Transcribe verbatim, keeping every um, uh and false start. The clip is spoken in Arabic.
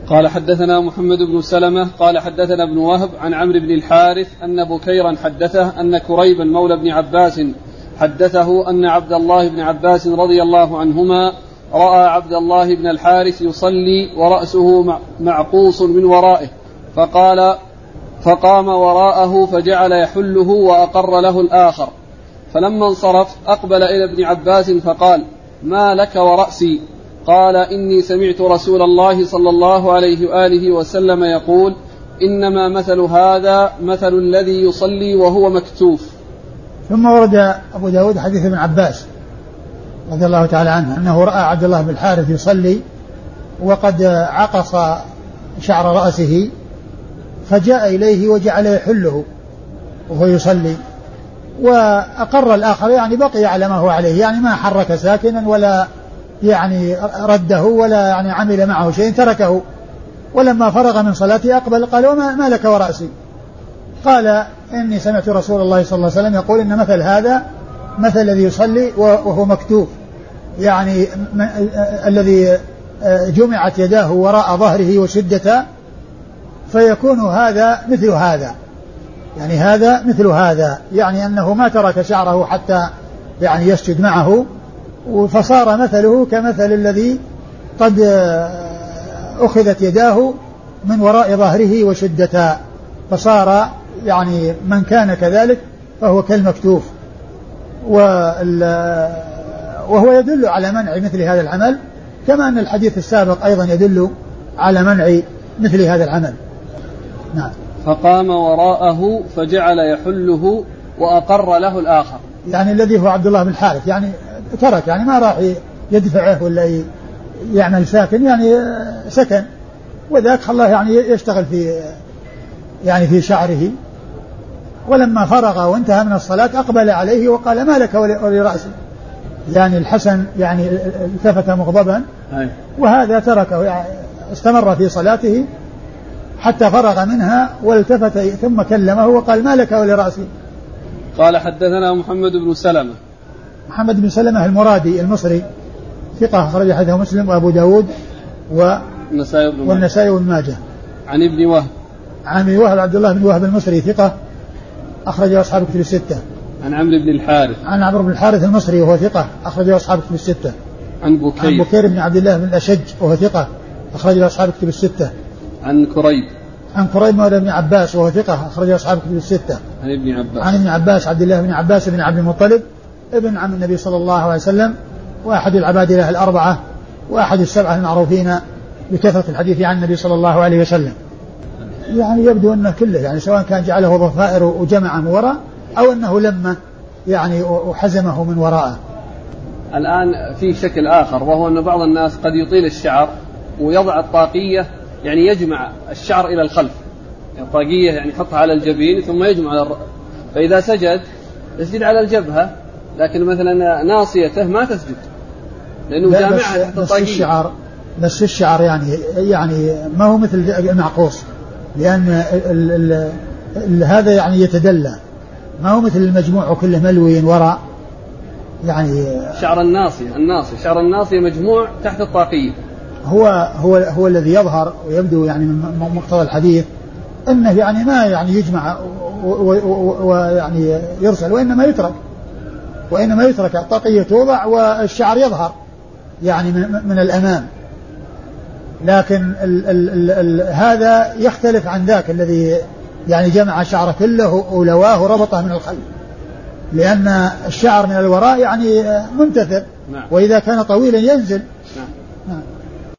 قال حدثنا محمد بن سلمة قال حدثنا ابن وهب عن عمرو بن الحارث أن بكيرا حدثه أن كريبا مولى ابن عباس حدثه أن عبد الله بن عباس رضي الله عنهما رأى عبد الله بن الحارث يصلي ورأسه معقوص من ورائه فقال فقام وراءه فجعل يحله وأقر له الآخر، فلما انصرف أقبل إلى ابن عباس فقال: ما لك ورأسي؟ قال: إني سمعت رسول الله صلى الله عليه وآله وسلم يقول: إنما مثل هذا مثل الذي يصلي وهو مكتوف. ثم ورد أبو داود حديث ابن عباس رضي الله تعالى عنه أنه رأى عبد الله بن الحارث يصلي وقد عقص شعر رأسه فجاء إليه وجعل يحله وهو يصلي، وأقر الآخر يعني بقي على ما هو عليه، يعني ما حرك ساكنا ولا يعني رده ولا يعني عمل معه شيء، تركه. ولما فرغ من صلاته أقبل قال: وما ما لك ورأسي؟ قال: إني سمعت رسول الله صلى الله عليه وسلم يقول إن مثل هذا مثل الذي يصلي وهو مكتوف، يعني الذي جمعت يداه وراء ظهره وشدة، فيكون هذا مثل هذا، يعني هذا مثل هذا، يعني أنه ما ترك شعره حتى يعني يسجد معه، فصار مثله كمثل الذي قد أخذت يداه من وراء ظهره وشدة، فصار يعني من كان كذلك فهو كالمكتوف. وهو يدل على منع مثل هذا العمل، كما أن الحديث السابق أيضا يدل على منع مثل هذا العمل. نعم. فقام وراءه فجعل يحله وأقر له الآخر، يعني الذي هو عبد الله بن الحارث، يعني ترك، يعني ما راح يدفعه ولا يعمل ساكن، يعني سكن، وذاك خلاه يعني يشتغل في يعني في شعره. ولما فرغ وانتهى من الصلاة أقبل عليه وقال: ما لك ولرأسي؟ يعني الحسن يعني التفت مغضبا، وهذا تركه، يعني استمر في صلاته حتى فرغ منها والتفت ثم كلمه وقال: ما لك ولرأسي؟ قال حدثنا محمد بن سلمة. محمد بن سلمة المرادي المصري ثقة أخرج حديثه مسلم وأبو داود والنسائي وابن ماجه. عن ابن وهب. عن ابن وهب عبد الله بن وهب المصري ثقة أخرجه أصحاب الكتب الستة. عن عمرو بن الحارث. عن عمرو بن الحارث المصري وهو ثقة أخرجه أصحاب الكتب الستة. عن بكير. عن بكير بن عبد الله بن الأشج وهو ثقة أخرجه أصحاب الكتب الستة. عن كريب. عن كريب مولى ابن عباس وهو ثقة أخرجه أصحاب الكتب الستة. عن ابن عباس. عن ابن عباس عبد الله بن عباس بن عبد المطلب ابن عم النبي صلى الله عليه وسلم، وأحد العبادلة الأربعة، وأحد السبعة المعروفين بكثرة الحديث عن النبي صلى الله عليه وسلم. يعني يبدو أنه كله، يعني سواء كان جعله ضفائر وجمع من وراء أو أنه لما يعني وحزمه من وراءه. الآن في شكل آخر، وهو أن بعض الناس قد يطيل الشعر ويضع الطاقية، يعني يجمع الشعر إلى الخلف، يعني الطاقية يعني يحطها على الجبين ثم يجمع على الرأس، فإذا سجد يسجد على الجبهة، لكن مثلا ناصيته ما تسجد لأنه جامعها تحت الطاقية. بس الشعر بس الشعر يعني يعني ما هو مثل المعقوص، لأن ال ال ال هذا يعني يتدلى، ما هو مثل المجموع وكله ملوي وراء. يعني شعر الناصية الناصية شعر الناصية مجموع تحت الطاقية، هو هو هو الذي يظهر ويبدو يعني من مقتضى الحديث أنه يعني ما يعني يجمع ويعني يرسل، وإنما يترك وإنما يترك الطاقية توضع والشعر يظهر يعني من, من الأمام. لكن ال ال ال ال هذا يختلف عن ذاك الذي يعني جمع شعره كله ولواه وربطه من الخلف، لأن الشعر من الوراء يعني منتثر، وإذا كان طويلا ينزل